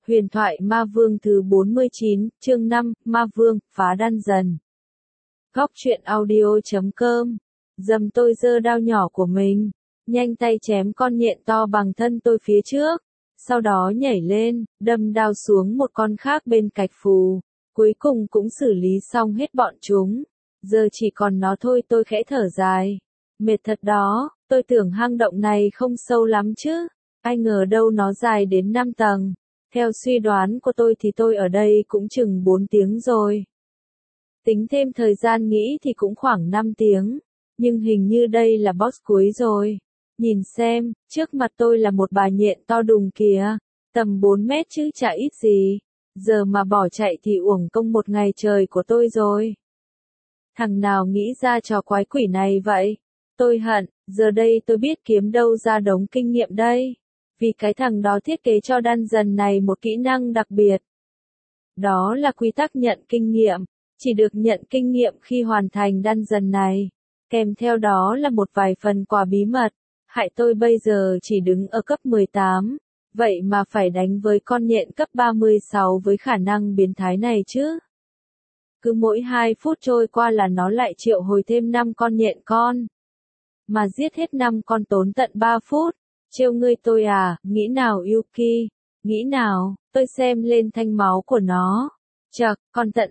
Huyền thoại Ma Vương thứ 49, chương 5, Ma Vương, phá đan dần. Góc truyện audio.com. Dầm tôi giơ đao nhỏ của mình, nhanh tay chém con nhện to bằng thân tôi phía trước, sau đó nhảy lên, đâm đao xuống một con khác bên cạnh phù, cuối cùng cũng xử lý xong hết bọn chúng. Giờ chỉ còn nó thôi, tôi khẽ thở dài. Mệt thật đó, tôi tưởng hang động này không sâu lắm chứ, ai ngờ đâu nó dài đến 5 tầng. Theo suy đoán của tôi thì tôi ở đây cũng chừng 4 tiếng rồi. Tính thêm thời gian nghĩ thì cũng khoảng 5 tiếng. Nhưng hình như đây là boss cuối rồi. Nhìn xem, trước mặt tôi là một bà nhện to đùng kìa. Tầm 4 mét chứ chả ít gì. Giờ mà bỏ chạy thì uổng công một ngày trời của tôi rồi. Thằng nào nghĩ ra trò quái quỷ này vậy? Tôi hận, giờ đây tôi biết kiếm đâu ra đống kinh nghiệm đây. Vì cái thằng đó thiết kế cho dungeon này một kỹ năng đặc biệt. Đó là quy tắc nhận kinh nghiệm, chỉ được nhận kinh nghiệm khi hoàn thành dungeon này. Kèm theo đó là một vài phần quà bí mật. Hại tôi bây giờ chỉ đứng ở cấp 18, vậy mà phải đánh với con nhện cấp 36 với khả năng biến thái này chứ. Cứ mỗi 2 phút trôi qua là nó lại triệu hồi thêm 5 con nhện con. Mà giết hết 5 con tốn tận 3 phút. Trêu ngươi tôi à, nghĩ nào Yuki, nghĩ nào, tôi xem lên thanh máu của nó. Chậc, còn tận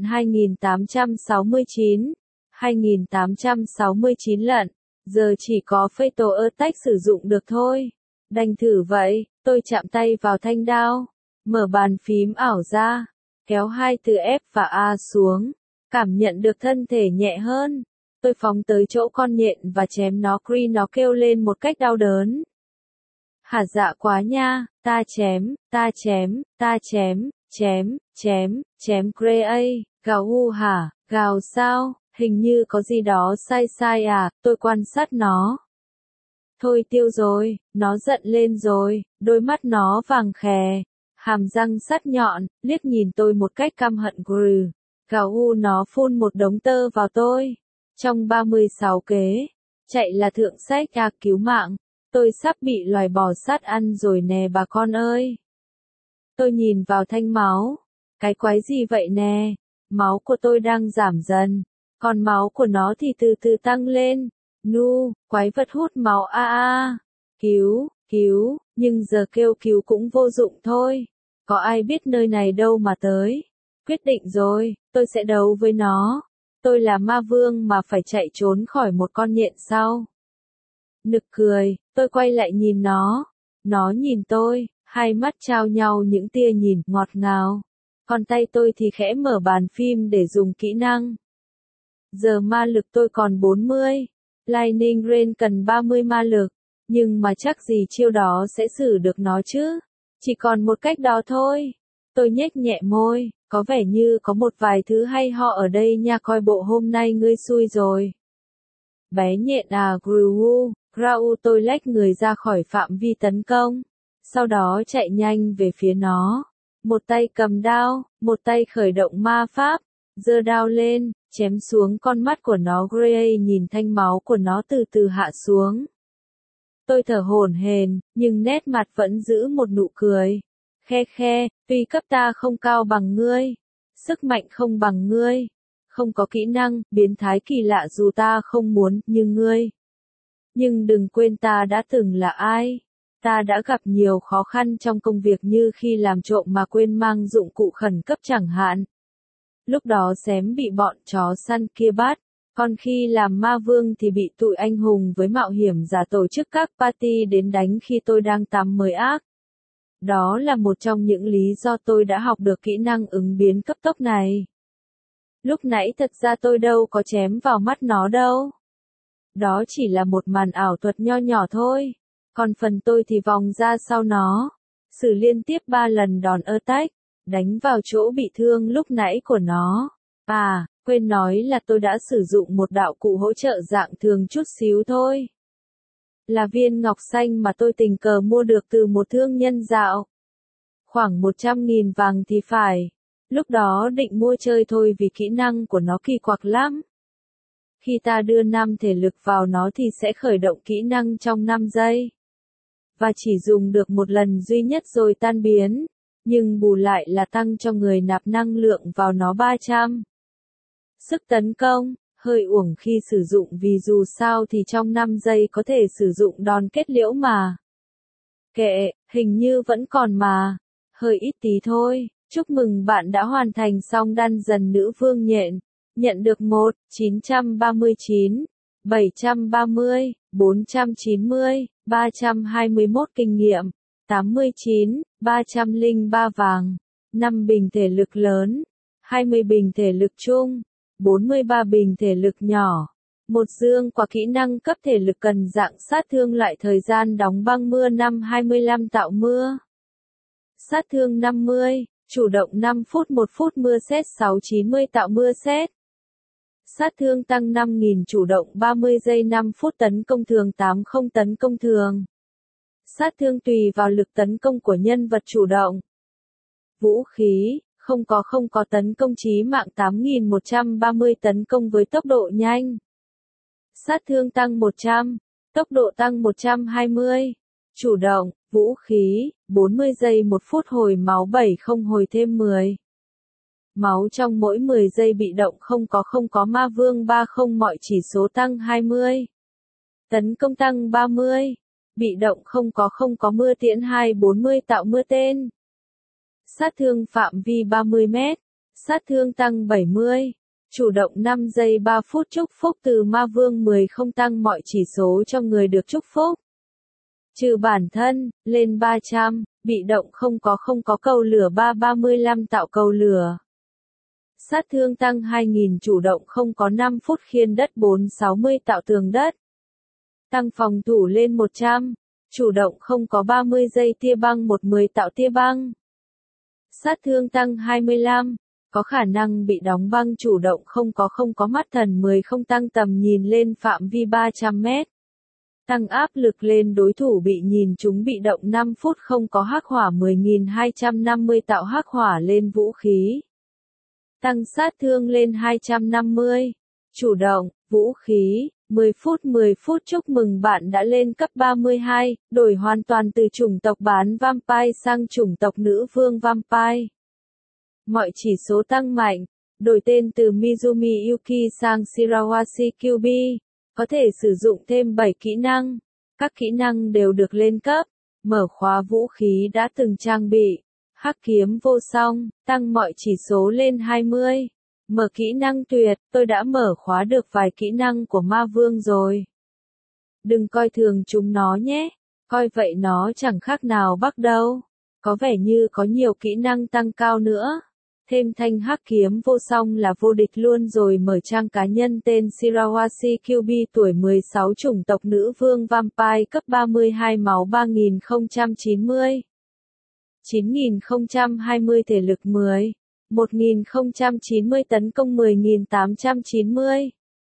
2869 lận, giờ chỉ có Fatal Attack sử dụng được thôi. Đành thử vậy, tôi chạm tay vào thanh đao, mở bàn phím ảo ra, kéo hai từ F và A xuống, cảm nhận được thân thể nhẹ hơn. Tôi phóng tới chỗ con nhện và chém nó. Nó kêu lên một cách đau đớn. Hả dạ quá nha, ta chém, Gray, gào hu hả, gào sao, hình như có gì đó sai à, tôi quan sát nó. Thôi tiêu rồi, nó giận lên rồi, đôi mắt nó vàng khè, hàm răng sắc nhọn, liếc nhìn tôi một cách căm hận grừ. Gào hu nó phun một đống tơ vào tôi. Trong 36 kế, chạy là thượng sách cứu mạng. Tôi sắp bị loài bò sát ăn rồi nè bà con ơi. Tôi nhìn vào thanh máu. Cái quái gì vậy nè? Máu của tôi đang giảm dần. Còn máu của nó thì từ từ tăng lên. Quái vật hút máu Cứu, nhưng giờ kêu cứu cũng vô dụng thôi. Có ai biết nơi này đâu mà tới. Quyết định rồi, tôi sẽ đấu với nó. Tôi là ma vương mà phải chạy trốn khỏi một con nhện sao? Nực cười, tôi quay lại nhìn nó. Nó nhìn tôi, hai mắt trao nhau những tia nhìn ngọt ngào. Còn tay tôi thì khẽ mở bàn phim để dùng kỹ năng. Giờ ma lực tôi còn 40. Lightning Rain cần 30 ma lực. Nhưng mà chắc gì chiêu đó sẽ xử được nó chứ. Chỉ còn một cách đó thôi. Tôi nhếch nhẹ môi, có vẻ như có một vài thứ hay ho ở đây nha, coi bộ hôm nay ngươi xui rồi. Bé nhện à Grau, tôi lách người ra khỏi phạm vi tấn công. Sau đó chạy nhanh về phía nó. Một tay cầm đao, một tay khởi động ma pháp. Giơ đao lên, chém xuống con mắt của nó. Gray nhìn thanh máu của nó từ từ hạ xuống. Tôi thở hổn hển, nhưng nét mặt vẫn giữ một nụ cười. Khe, tuy cấp ta không cao bằng ngươi, sức mạnh không bằng ngươi, không có kỹ năng, biến thái kỳ lạ dù ta không muốn, như ngươi. Nhưng đừng quên ta đã từng là ai. Ta đã gặp nhiều khó khăn trong công việc, như khi làm trộm mà quên mang dụng cụ khẩn cấp chẳng hạn. Lúc đó xém bị bọn chó săn kia bắt. Còn khi làm ma vương thì bị tụi anh hùng với mạo hiểm giả tổ chức các party đến đánh khi tôi đang tắm mới ác. Đó là một trong những lý do tôi đã học được kỹ năng ứng biến cấp tốc này. Lúc nãy thật ra tôi đâu có chém vào mắt nó đâu. Đó chỉ là một màn ảo thuật nho nhỏ thôi. Còn phần tôi thì vòng ra sau nó. Xử liên tiếp 3 lần đòn attack. Đánh vào chỗ bị thương lúc nãy của nó. Quên nói là tôi đã sử dụng một đạo cụ hỗ trợ dạng thường chút xíu thôi. Là viên ngọc xanh mà tôi tình cờ mua được từ một thương nhân dạo. Khoảng 100.000 vàng thì phải. Lúc đó định mua chơi thôi vì kỹ năng của nó kỳ quặc lắm. Khi ta đưa 5 thể lực vào nó thì sẽ khởi động kỹ năng trong 5 giây. Và chỉ dùng được một lần duy nhất rồi tan biến. nhưng bù lại là tăng cho người nạp năng lượng vào nó 300. Sức tấn công, hơi uổng khi sử dụng vì dù sao thì trong 5 giây có thể sử dụng đòn kết liễu mà. Kệ, hình như vẫn còn mà. Hơi ít tí thôi. Chúc mừng bạn đã hoàn thành xong Dungeon Nữ Vương Nhện. Nhận được 939, 730, 490, 321 kinh nghiệm, 89, 303 vàng, 5 bình thể lực lớn, 20 bình thể lực chung, 43 bình thể lực nhỏ. Một dương quả kỹ năng cấp thể lực cần dạng sát thương lại thời gian đóng băng mưa 5-25 tạo mưa. Sát thương 50, chủ động 5 phút 1 phút mưa sét 6-90 tạo mưa sét. Sát thương tăng 5.000 chủ động 30 giây 5 phút tấn công thường 80 tấn công thường. Sát thương tùy vào lực tấn công của nhân vật chủ động. Vũ khí, không có tấn công chí mạng 8.130 tấn công với tốc độ nhanh. Sát thương tăng 100, tốc độ tăng 120. Chủ động, vũ khí, 40 giây 1 phút hồi máu 70 hồi thêm 10. Máu trong mỗi 10 giây bị động không có ma vương 30 mọi chỉ số tăng 20. Tấn công tăng 30. Bị động không có mưa tiễn 240 tạo mưa tên. Sát thương phạm vi 30 mét. Sát thương tăng 70. Chủ động 5 giây 3 phút chúc phúc từ ma vương 10 không tăng mọi chỉ số cho người được chúc phúc. Trừ bản thân, lên 300, bị động không có cầu lửa 335 tạo cầu lửa. Sát thương tăng 2.000 chủ động không có 5 phút khiên đất 460 tạo tường đất. Tăng phòng thủ lên 100, chủ động không có 30 giây tia băng 110 tạo tia băng. Sát thương tăng 25, có khả năng bị đóng băng chủ động không có mắt thần 10 không tăng tầm nhìn lên phạm vi 300 mét. Tăng áp lực lên đối thủ bị nhìn chúng bị động 5 phút không có hắc hỏa 10.250 tạo hắc hỏa lên vũ khí. Tăng sát thương lên 250. Chủ động, vũ khí, 10 phút chúc mừng bạn đã lên cấp 32, đổi hoàn toàn từ chủng tộc bán vampire sang chủng tộc nữ vương vampire. Mọi chỉ số tăng mạnh, đổi tên từ Mizumi Yuki sang Shirawashi Kyubi, có thể sử dụng thêm 7 kỹ năng. Các kỹ năng đều được lên cấp, mở khóa vũ khí đã từng trang bị. Hắc kiếm vô song, tăng mọi chỉ số lên 20. Mở kỹ năng tuyệt, tôi đã mở khóa được vài kỹ năng của ma vương rồi. Đừng coi thường chúng nó nhé, coi vậy nó chẳng khác nào Bắc đâu. Có vẻ như có nhiều kỹ năng tăng cao nữa. Thêm thanh hắc kiếm vô song là vô địch luôn rồi. Mở trang cá nhân tên Shirawashi Kyubi tuổi 16 chủng tộc nữ vương vampire cấp 32 máu 3090. 9020 thể lực 10. 1090 tấn công 10890.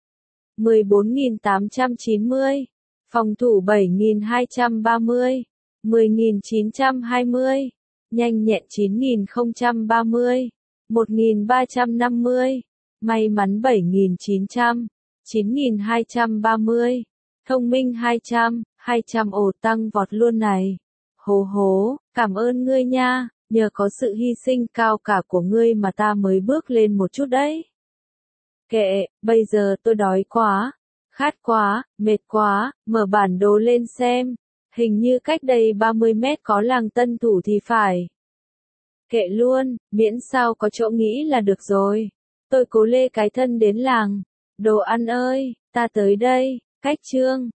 14890. Phòng thủ 7230. 10920. Nhanh nhẹn 9030. 1350. May mắn 7900. 9230. Thông minh 200. 200 ồ tăng vọt luôn này. Hố hố, cảm ơn ngươi nha, nhờ có sự hy sinh cao cả của ngươi mà ta mới bước lên một chút đấy. Kệ, bây giờ tôi đói quá, khát quá, mệt quá, mở bản đồ lên xem. Hình như cách đây 30 mét có làng Tân Thủ thì phải. Kệ luôn, miễn sao có chỗ nghỉ là được rồi. Tôi cố lê cái thân đến làng. Đồ ăn ơi, ta tới đây, cách chương.